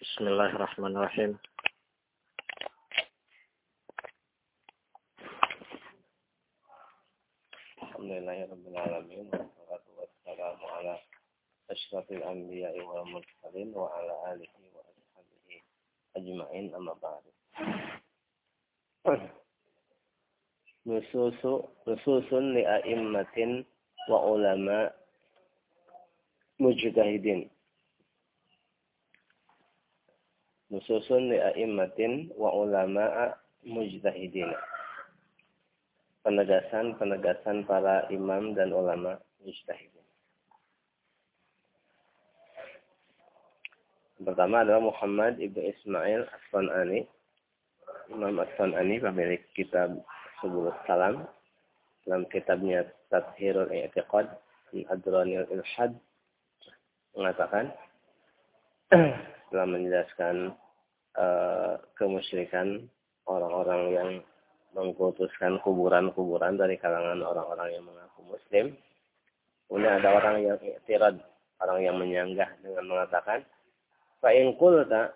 Bismillahirrahmanirrahim. Alhamdulillahirabbil alamin wassalatu wassalamu ala asyrafil anbiya'i wal mursalin wa ala alihi wa ashabihi ajma'in amma ba'du. Nususun li a'immatin wa ulama mujtahidin. Nususun li a'immatin wa ulama mujtahidin. Penegasan para imam dan ulama mujtahidin. Pertama adalah Muhammad ibn Ismail As-San'ani. Imam As-San'ani pemilik kitab Subulus Salam. Dalam kitabnya Tathhirul I'tiqad fi Adranil Ilhad mengatakan telah menjelaskan kemusyrikan orang-orang yang mengkultuskan kuburan-kuburan dari kalangan orang-orang yang mengaku muslim. Kemudian ada orang yang i'tirad, orang yang menyanggah dengan mengatakan, fa in qulta,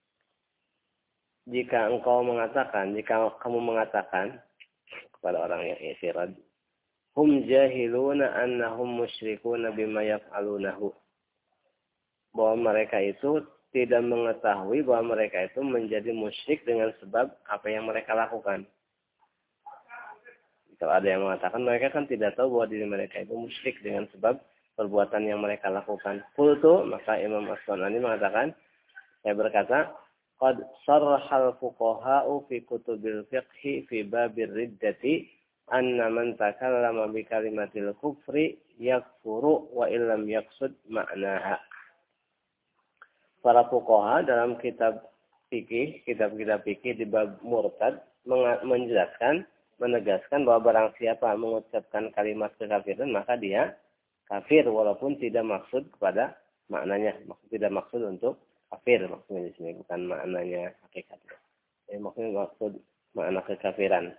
jika kamu mengatakan kepada orang yang i'tirad, hum jahiluna annahum musyrikuna bima yaf'alunahu, bahwa mereka itu tidak mengetahui bahwa mereka itu menjadi musyrik dengan sebab apa yang mereka lakukan. Kalau ada yang mengatakan mereka kan tidak tahu bahwa diri mereka itu musyrik dengan sebab perbuatan yang mereka lakukan. Qultu, maka Imam As-San'ani mengatakan, saya berkata, qad sarrahal fuqaha'u fi kutubil fiqhi fi babir riddati anna man takallama bi kalimatil kufri yakfuru wa illam yaqsud ma'naha. Para fuqaha dalam kitab kitab-kitab fikih di bab murtad menegaskan bahwa barang siapa mengucapkan kalimat kekafiran maka dia kafir walaupun tidak maksud kepada maknanya, tidak maksud untuk kafir maksudnya di sini, bukan maknanya hakikatnya. Maksud makna kekafiran.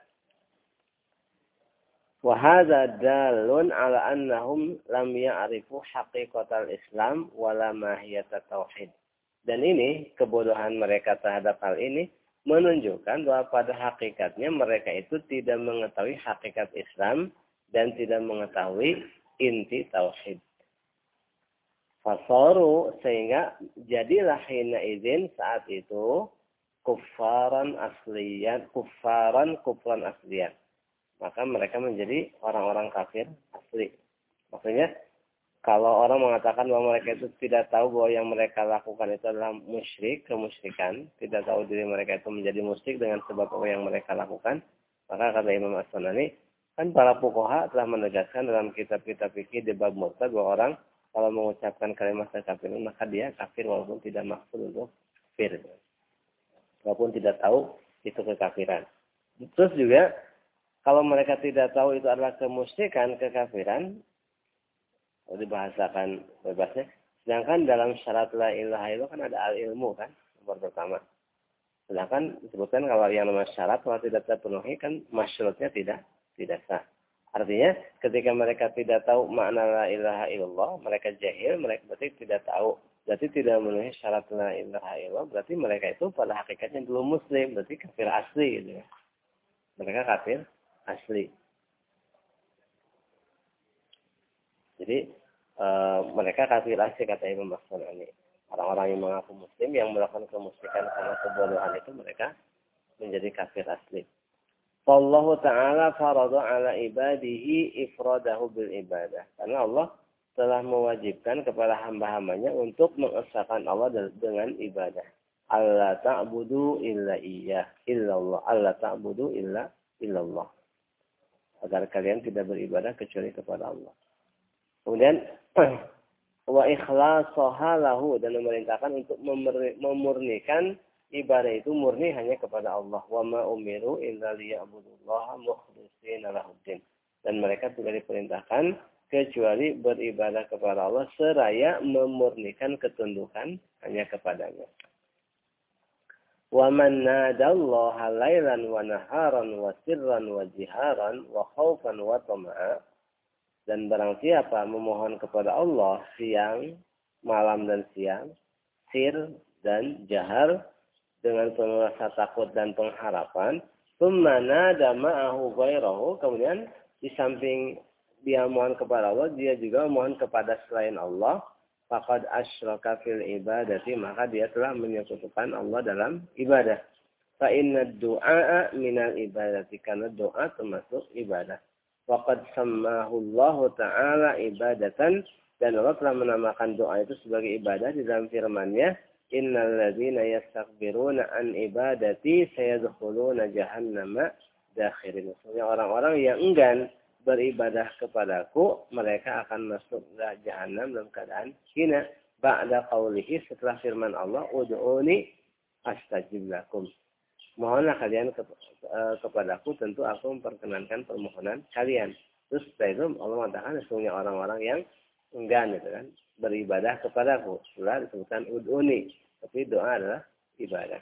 Wa hadza dalun ala annahum lam ya'rifu haqiqatal Islam wala mahiyatat tauhid. Dan ini kebodohan mereka terhadap hal ini menunjukkan bahwa pada hakikatnya mereka itu tidak mengetahui hakikat Islam dan tidak mengetahui inti tauhid. Fasaru, sehingga jadilah hina izin saat itu kufran asliyan. Maka mereka menjadi orang-orang kafir asli. Maksudnya kalau orang mengatakan bahwa mereka itu tidak tahu bahwa yang mereka lakukan itu adalah musyrik, kemusyrikan, tidak tahu diri mereka itu menjadi musyrik dengan sebab apa yang mereka lakukan, maka kata Imam As-San'ani, kan para fuqaha telah menegaskan dalam kitab-kitab fikih di bab murtad bahwa orang kalau mengucapkan kalimat kekafiran maka dia kafir walaupun tidak maksud untuk kafir, walaupun tidak tahu itu kekafiran. Terus juga kalau mereka tidak tahu itu adalah kemusyrikan, kekafiran, dibahasakan bebasnya. Sedangkan dalam syarat la ilaha illallah kan ada al-ilmu kan, nomor pertama. Sedangkan disebutkan kalau yang nomor syarat kalau tidak terpenuhi kan masyruutnya tidak sah. Artinya ketika mereka tidak tahu makna la ilaha illallah, mereka jahil, mereka berarti tidak tahu, berarti tidak memenuhi syarat la ilaha illallah, berarti mereka itu pada hakikatnya belum muslim, berarti kafir asli gitu ya. Mereka kafir asli. Jadi mereka kafir asli kata Imam As-San'ani. Orang-orang yang mengaku muslim yang melakukan kemusyrikan karena kebodohan itu mereka menjadi kafir asli. Allah Ta'ala farada ala ibadihi ifradahu bil ibadah. Karena Allah telah mewajibkan kepada hamba-hambanya untuk mengesahkan Allah dengan ibadah. Allah ta'budu illa illallah. Allah ta'budu illa illallah. Agar kalian tidak beribadah kecuali kepada Allah. Kemudian wa ikhlasaha lahu, dan memerintahkan untuk memurnikan ibadah itu murni hanya kepada Allah. Wa ma umiru illa liya'budullaha mukhlishina lahuddin. Dan mereka tidak diperintahkan kecuali beribadah kepada Allah seraya memurnikan ketundukan hanya kepadanya. Wa man nadallaha lailan wa naharan wa sirran wa jiharan wa khaufan wa tama'a. Dan barang siapa memohon kepada Allah siang, malam dan siang, sir dan jahar dengan penuh rasa takut dan pengharapan. Tsumma nada ma'ahu ghairahu, kemudian di samping dia mohon kepada Allah, dia juga mohon kepada selain Allah. Faqad asyraka fil ibadati, maka dia telah menyekutukan Allah dalam ibadah. Fa inna du'a minal ibadati, karena doa termasuk ibadah. Waqad sammahu Allah Ta'ala ibadatan, dan Allah telah menamakan doa itu sebagai ibadah di dalam firman-Nya, innal ladzina yastakbiruna an ibadati sayadkhuluna jahannama dakhirin. Maksudnya orang-orang yang enggan beribadah kepadaku, mereka akan masuk ke jahanam dalam keadaan hina. Ba'da qaulihi, setelah firman Allah, ud'uni astajib lakum. Mohonlah kalian kepadaku, tentu aku memperkenankan permohonan kalian. Terus setelah itu Allah mengatakan sesungguhnya orang-orang yang enggan gitu kan beribadah kepadaku. Setelah disebutkan ud'uni, tapi doa adalah ibadah.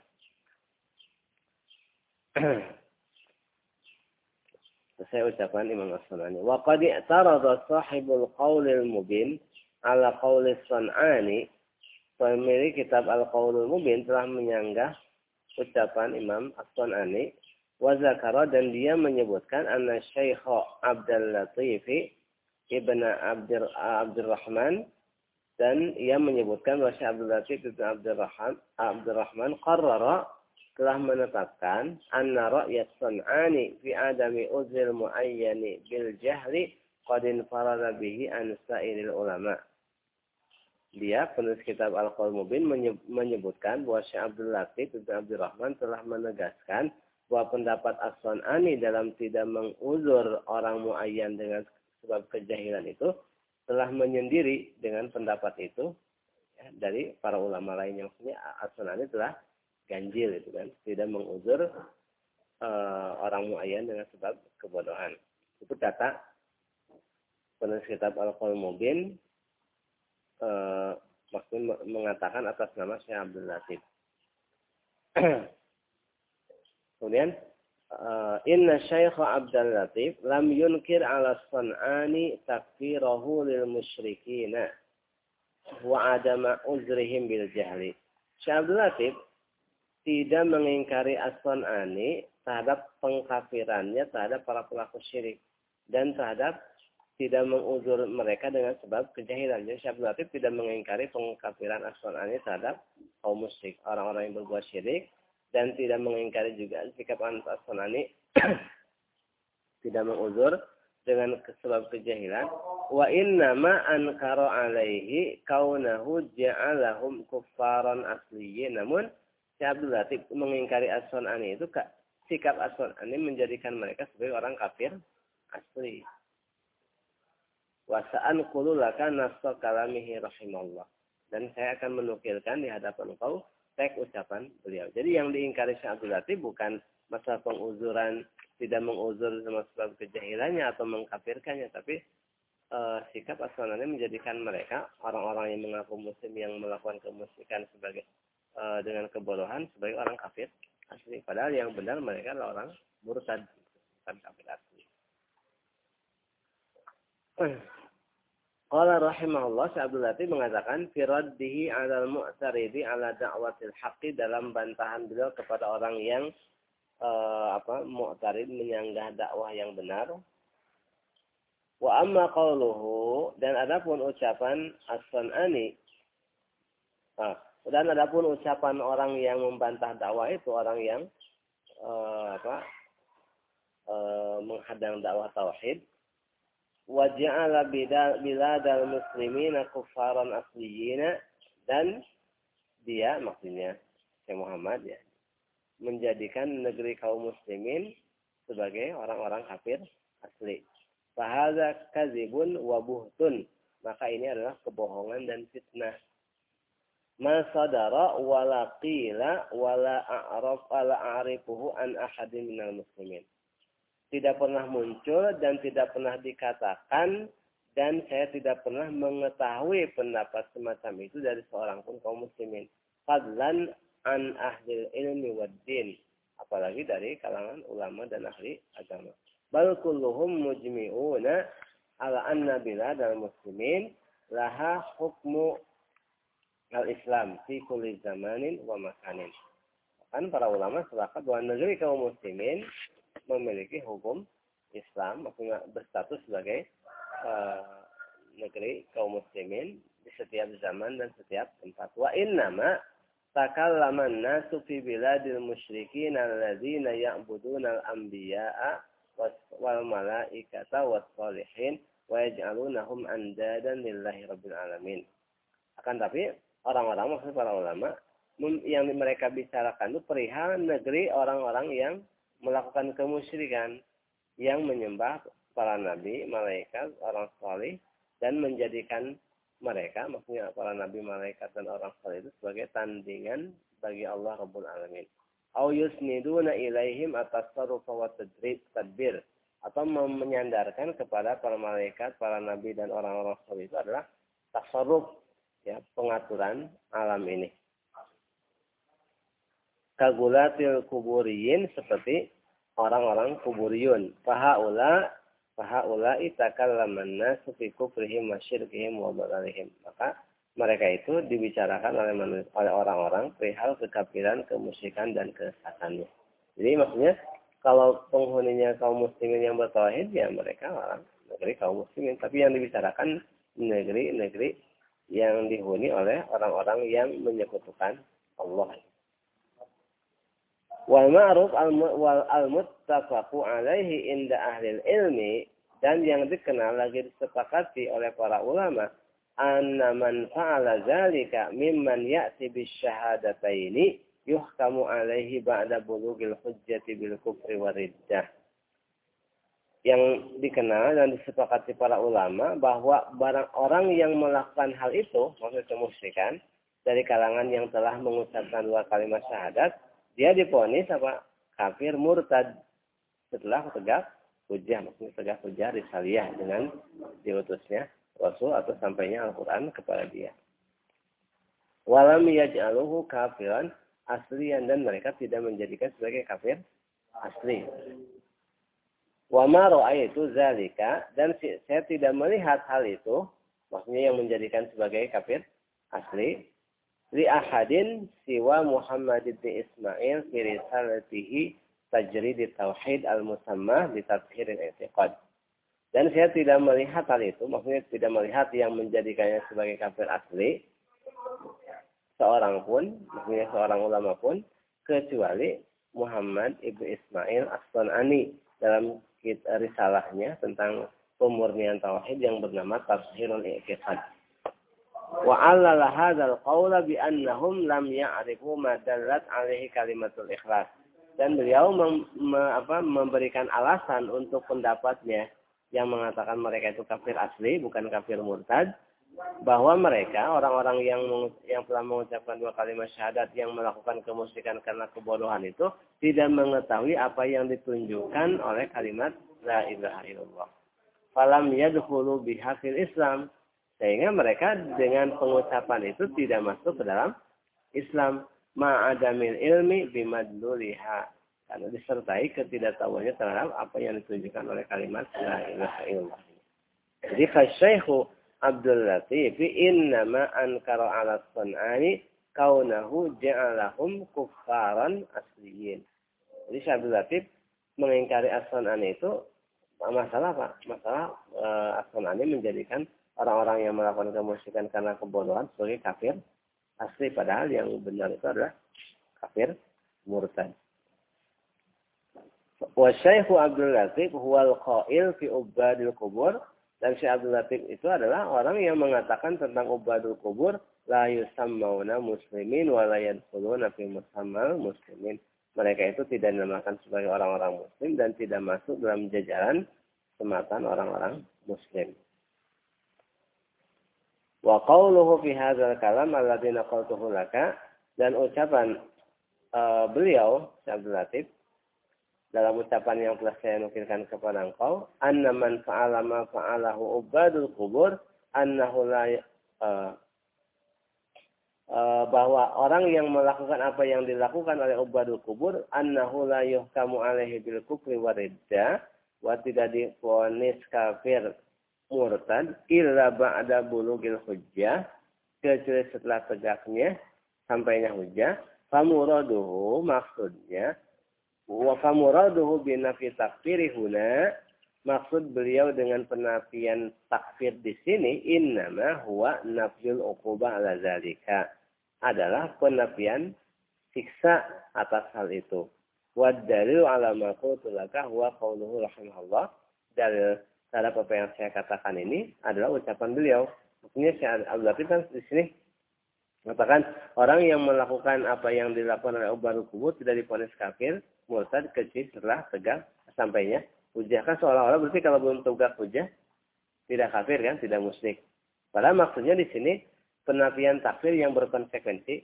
Saya ucapan Imam As-Sun'ani. Wa qad i'tarada sahibul qaulil mubin ala qaulis Sun'ani. Pemilik kitab Al-Qaulul Mubin telah menyanggah ucapan Imam As-Sun'ani. Wa zakara, dan dia menyebutkan anna Syekh Abdul Latif ibn Abdurrahman, dan ia menyebutkan bahwa Syekh Abdul Latif ibn Abdurrahman qarrara, telah menetapkan anna ra'yat Sun'ani fi adami uzril muayyani bil jahri qad infarada bihi an sa'iril ulama. Dia, penulis kitab Al-Qaul Mubin, menyebutkan bahwa Syekh Abdul Latif ibn Abdurrahman telah menegaskan bahwa pendapat As-Sun'ani dalam tidak menguzur orang muayyan dengan sebab kejahilan itu telah menyendiri dengan pendapat itu ya, dari para ulama lainnya. Maksudnya As-Sun'ani telah ganjil itu kan, tidak menguzur orang muayyan dengan sebab kebodohan. Itu kata penulis kitab Al-Qaul Mubin, maksudnya mengatakan atas nama Syekh Abdul Latif. Kemudian inna Syekh Abdul Latif lam yunkir ala Sun'ani takfirahu lil musyrikina wa adama uzrihim bil jahli. Syekh Abdul Latif tidak mengingkari As-Sun'ani terhadap pengkafirannya terhadap para pelaku syirik dan terhadap tidak menguzur mereka dengan sebab kejahilan. Jadi Syekh Abdul Latif tidak mengingkari pengkafiran As-Sun'ani terhadap kaum musyrik, orang-orang yang berbuat syirik, dan tidak mengingkari juga sikap As-Sun'ani tidak menguzur dengan sebab kejahilan. Wa inna ma ankara alaihi kaunahu ja'alahum kuffaran asliyin. Namun Syekh Abdul Latif mengingkari As-Sun'ani itu sikap As-Sun'ani menjadikan mereka sebagai orang kafir asli. Wasa'an qululaka nassa kalamihi rahimallah. Dan saya akan menukilkan di hadapan engkau teks ucapan beliau. Jadi yang diingkari Syekh Abdul Latif bukan masalah penguzuran, tidak menguzur sama sebab kejahilannya atau mengkafirkannya, tapi sikap As-Sun'ani menjadikan mereka orang-orang yang mengaku muslim yang melakukan kemusyrikan sebagai dengan kebodohan sebagai orang kafir asli. Padahal yang benar mereka adalah orang murtad, bukan kafir asli. Qala rahimahullah, Syekh Abdul Latif mengatakan firaddihi 'alal mu'taridi 'ala da'watil haqqi, dalam bantahan beliau kepada orang yang mu'tarid, menyanggah dakwah yang benar. Wa amma qauluhu, dan adapun ucapan As-Sun'ani, dan adapun ucapan orang yang membantah dakwah itu orang yang menghadang dakwah tauhid. Wa ja'ala biladal muslimina kuffaran asliyina, dan dia, maksudnya Syekh Muhammad ya, menjadikan negeri kaum muslimin sebagai orang-orang kafir asli. Fahadza kadzibun wa buhtun, maka ini adalah kebohongan dan fitnah. Ma sadara wala qila wala a'rifuhu an ahadin minal muslimin. Tidak pernah muncul dan tidak pernah dikatakan, dan saya tidak pernah mengetahui pendapat semacam itu dari seorang pun kaum muslimin. Fadlan an ahlil ilmi wad din, apalagi dari kalangan ulama dan ahli agama. Bal kulluhum mujmi'una ala anna biladal muslimin laha hukmu al-Islam fi kulli zamanin wa makanin. Kan para ulama sepakat bahwa negeri kaum muslimin memiliki hukum Islam, maksudnya berstatus sebagai negeri kaum muslimin di setiap zaman dan setiap tempat. Wa innama takallama an-nasu fi biladil musyrikin alladzina ya'buduna al-anbiya'a wal malaikata was shalihin wa yaj'alunahum andadan lillahi rabbil alamin. Akan tapi orang-orang, maksud para ulama, yang mereka bicarakan itu perihal negeri orang-orang yang melakukan kemusyrikan, yang menyembah para nabi, malaikat, orang saleh, dan menjadikan mereka, maksudnya para nabi, malaikat, dan orang saleh itu sebagai tandingan bagi Allah Rabbul Alamin. Au yusniduna ilaihim at-tasarruf wa tadbir, atau menyandarkan kepada para malaikat, para nabi, dan orang-orang saleh itu adalah tasarruf, ya, pengaturan alam ini. Kagulatil kuburiyin, seperti orang-orang kuburiyun. Fahaula itakallaman nasu fi kufrihim wa syirkihim wa dhalalihim. Maka mereka itu dibicarakan oleh orang-orang perihal kekafiran, kemusyrikan, dan kesesatannya. Jadi maksudnya kalau penghuninya kaum muslimin yang bertauhid, ya mereka orang negeri kaum muslimin. Tapi yang dibicarakan negeri-negeri yang dihuni oleh orang-orang yang menyekutukan Allah. Wal ma'ruf wal muttafaqu alaihi inda ahli ilmi, dan yang dikenal lagi disepakati oleh para ulama, anna man fa'ala zalika mimman ya'ti bisyahadataini yuhkamu alaihi ba'da bulughil hujjati bil kufri wariddah. Yang dikenal dan disepakati para ulama bahwa barang orang yang melakukan hal itu, maksudnya kemusyrikan, dari kalangan yang telah mengucapkan 2 kalimat syahadat, dia divonis apa? Kafir murtad setelah tegak hujjah, maksudnya tegak hujjah risaliyah dengan diutusnya Rasul atau sampainya Al-Quran kepada dia. Walam yaj'aluhu kafiran asliyan, dan mereka tidak menjadikan sebagai kafir asli. Wa ma ra'aitu zalika, dan saya tidak melihat hal itu, maksudnya yang menjadikan sebagai kafir asli, li ahadin siwa Muhammad bin Ismail fi risalatihi tajrid tauhid al-musammah bi tathhir al-i'tiqad. Dan saya tidak melihat hal itu, maksudnya tidak melihat yang menjadikannya sebagai kafir asli seorang pun, maksudnya seorang ulama pun, kecuali Muhammad ibn Ismail as-Sun'ani dalam risalahnya tentang pemurnian tauhid yang bernama Tathhirul I'tiqad. Wa 'allala hadzal qawla bi annahum lam ya'rifu ma dallat 'alaihi kalimatul ikhlas. Dan beliau memberikan alasan untuk pendapatnya yang mengatakan mereka itu kafir asli, bukan kafir murtad, bahwa mereka orang-orang yang telah mengucapkan 2 kalimat syahadat yang melakukan kemusyrikan karena kebodohan itu tidak mengetahui apa yang ditunjukkan oleh kalimat la ilaha illallah. Falam yadkhulu biha fil Islam, sehingga mereka dengan pengucapan itu tidak masuk ke dalam Islam, ma'adamil ilmi bimadluliha, karena disertai ketidaktahuannya terhadap apa yang ditunjukkan oleh kalimat la ilaha illallah. Jadi Syekh Abdul Latif innama ankara 'ala Sun'ani kaunahu ja'alahum kuffaran asliyin. Jadi Syekh Abdul Latif mengingkari As-Sun'ani itu masalah apa? Masalah As-Sun'ani menjadikan orang-orang yang melakukan kemusyrikan karena kebodohan sebagai kafir asli, padahal yang benar itu adalah kafir murtad. Wa Syekh Abdul Latif huwal qail fi ubadil qubur, dan Syekh Abdul Latif itu adalah orang yang mengatakan tentang ubadul qubur, la yusammauna muslimin wa la yadkhuluna fi musammal muslimin. Mereka itu tidak dinamakan sebagai orang-orang muslim dan tidak masuk dalam jajaran sematan orang-orang muslim. Wa qawluhu fi hadzal kalam alladzi naqaltuhu laka, dan ucapan beliau Syekh Abdul Latif dalam ucapan yang telah saya nukilkan kepada engkau, anna man fa'ala ma fa'alahu ubadul qubur annahu la bahwa orang yang melakukan apa yang dilakukan oleh ubadul qubur annahu la yuhkamu alaihi bil kufri wa riddah, wa tidak divonis kafir murtad illa ba'da bulughil hujjah, kecuali setelah tegaknya sampainya hujjah. Famuraduhu maksudnya wa famuraduhu binafi takfiri huna, maksud beliau dengan penafian takfir di sini innama huwa nafyul uqubah ala zalika, adalah penafian siksa atas hal itu. Wa dalil ala ma qultu laka huwa qauluhu rahimahullah. Dalil terhadap apa yang saya katakan ini adalah ucapan beliau. Maksudnya Syekh Abdul Latif kan di sini mengatakan orang yang melakukan apa yang dilakukan oleh Ubaidul Kubur tidak diponis kafir, murtad kecuali setelah tegak sampainya hujjah. Kan seolah-olah berarti kalau belum tegak hujjah tidak kafir kan, tidak musyrik. Padahal maksudnya di sini penafian takfir yang berkonsekuensi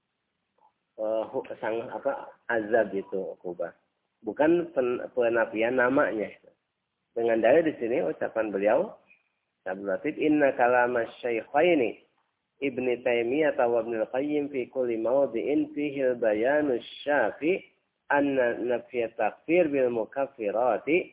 azab itu ukubah. Bukan penafian namanya. Dengan dalil di sini ucapan beliau Abdul Latif, inna kalam asy-syaikhaini Ibnu Taimiyah wa Ibnu Qayyim fi kulli mawdi'in fihi al-bayanu asy-syafi anna nafy takfir bil mukaffirati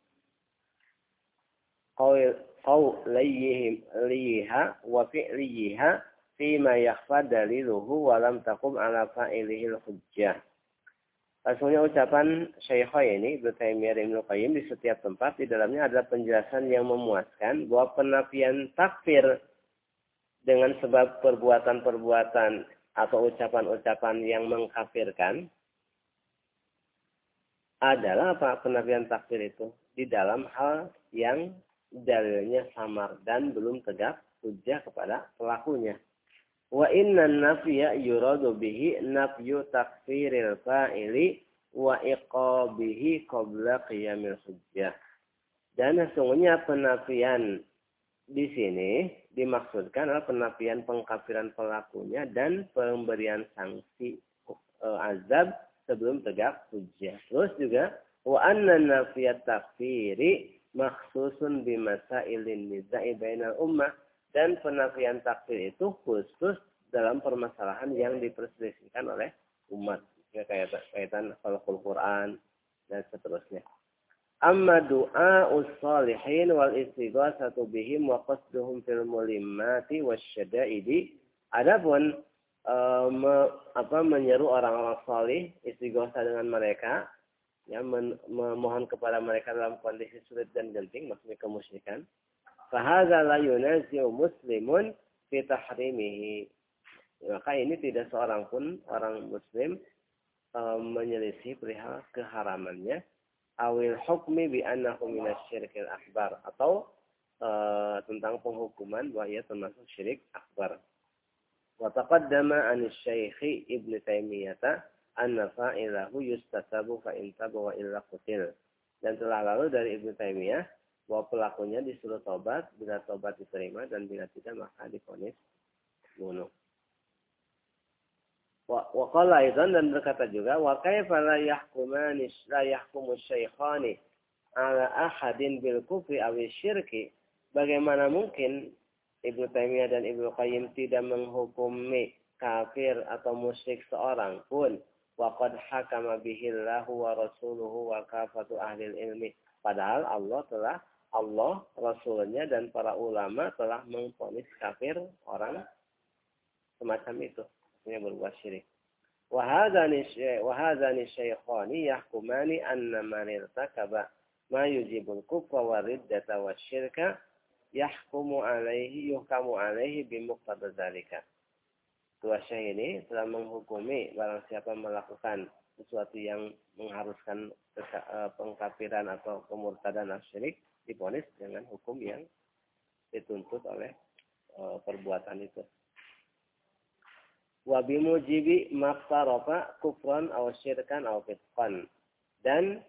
qawliyha wa fi'liha fima yakhfa daliluhu wa lam taqum ala fa'ilihi al-hujjah. Maksudnya ucapan Syaikhaini Ibnu Taimiyah dan Ibnu Qayyim di setiap tempat di dalamnya ada penjelasan yang memuaskan bahwa penafian takfir dengan sebab perbuatan-perbuatan atau ucapan-ucapan yang mengkafirkan adalah apa penafian takfir itu di dalam hal yang dalilnya samar dan belum tegak hujjah kepada pelakunya. Wa inna nafya yuradu bihi nafyu takfiril fa'ili wa iqabihi qabla qiyamil hujjah. Dan sesungguhnya penafian di sini dimaksudkan adalah penafian pengkafiran pelakunya dan pemberian sanksi azab sebelum tegak hujjah. Terus juga wa anna nafiyat takfiri makhsusun bimasailin niza'i bainal ummah, dan penafian takfir itu khusus dalam permasalahan yang diperselisihkan oleh umat. Ya, kaitan khalqul Quran dan seterusnya. Amma du'a us-salihin wal istighatsatu bihim wa qasduhum fil mulimmati wasyada'idi. Adapun menyeru orang-orang salih, istighatsah dengan mereka, ya, memohon kepada mereka dalam kondisi sulit dan genting, maksudnya kemusyrikan. Fa hadza la yunazi'u muslimun fi tahrimihi. Maka ini tidak seorang pun orang muslim menyelisih perihal keharamannya. Awil hukmi bi annahu minasyirkil akbar, atau tentang penghukuman bahwa ia termasuk syirik akbar. Wa taqaddama an asy-syaikh Ibnu Taimiyah anna fa'ilahu yustasabu fa in taba wa illa qutil. Dan telah lalu dari Ibnu Taimiyah bahwa pelakunya disuruh tobat, bila tobat diterima, dan bila tidak maka divonis bunuh. Wa qala aidan, dan berkata juga wa kaifa la yahkumu syaikhani ala ahadin bil kufri aw syirki. Bagaimana mungkin Ibnu Taimiyah dan Ibnu Qayyim tidak menghukumi kafir atau musyrik seorang pun, wa qad hakama bihi Allahu wa rasuluhu wa kafatu ahli ilmi. Padahal Allah, Rasulnya dan para ulama telah memvonis kafir orang semacam itu, artinya berbuat syirik. Wa hadzani syaikhani yahkumani anna man irtakaba ma yujibul kufra wa riddata wa syirka yuhkamu alaihi bimuqtada dzalika. Dua syekh ini telah menghukumi barang siapa melakukan sesuatu yang mengharuskan pengkafiran atau kemurtadan atau syirik, divonis dengan hukum yang dituntut oleh perbuatan itu. Wa bimujibi maqtarafa kufran aw syirkan aw fisqan, dan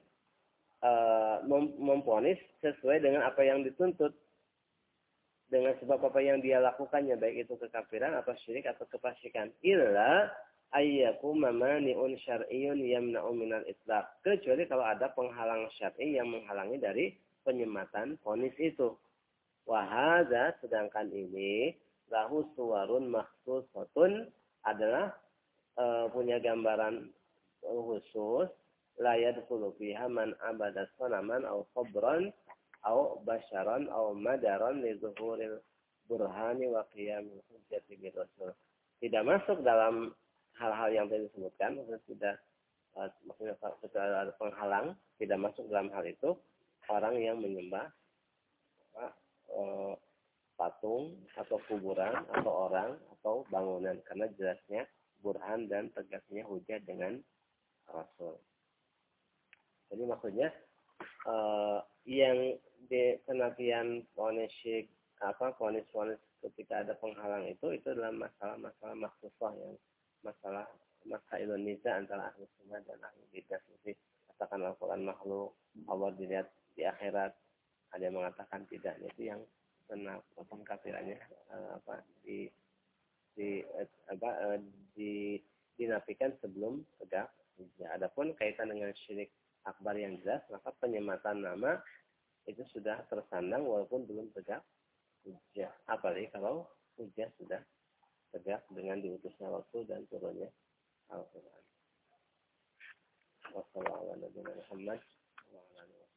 memvonis sesuai dengan apa yang dituntut, dengan sebab apa yang dia lakukannya, baik itu kekafiran atau syirik atau kefasikan. Illa ayyakum mani'un syar'iyyun yamna'u minal itlaq, kecuali kalau ada penghalang syar'i yang menghalangi dari penyematan vonis itu. Wa hadza, sedangkan ini lahu suwarun makhsusatun, adalah punya gambaran khusus, la yadkhulu fiha man abada sanaman aw qabran aw basharan aw madaran li zuhuril burhani wa qiyamil hujjati kadzibir rasul. Tidak masuk dalam hal-hal yang tadi disebutkan, maksudnya setelah ada penghalang, tidak masuk dalam hal itu orang yang menyembah patung atau kuburan atau orang atau bangunan, karena jelasnya burhan dan tegasnya hujah dengan rasul. Jadi maksudnya yang di pengertian vonis ketika ada penghalang itu adalah masalah maksusah, yang masalah Indonesia antara ahli sunnah dan ahli bidah. Jadi katakan Al-Quran makhluk, Allah dilihat di akhirat, ada yang mengatakan tidak. Itu yang pengkafirannya dinafikan sebelum tegak hujjah. Adapun kaitan dengan syirik akbar yang jelas, maka penyematan nama itu sudah tersandang walaupun belum tegak hujjah. Apalagi kalau hujjah sudah tegak dengan diutusnya Rasul dan turunnya Al-Quran. Wassalamualaikum warahmatullahi wabarakatuh.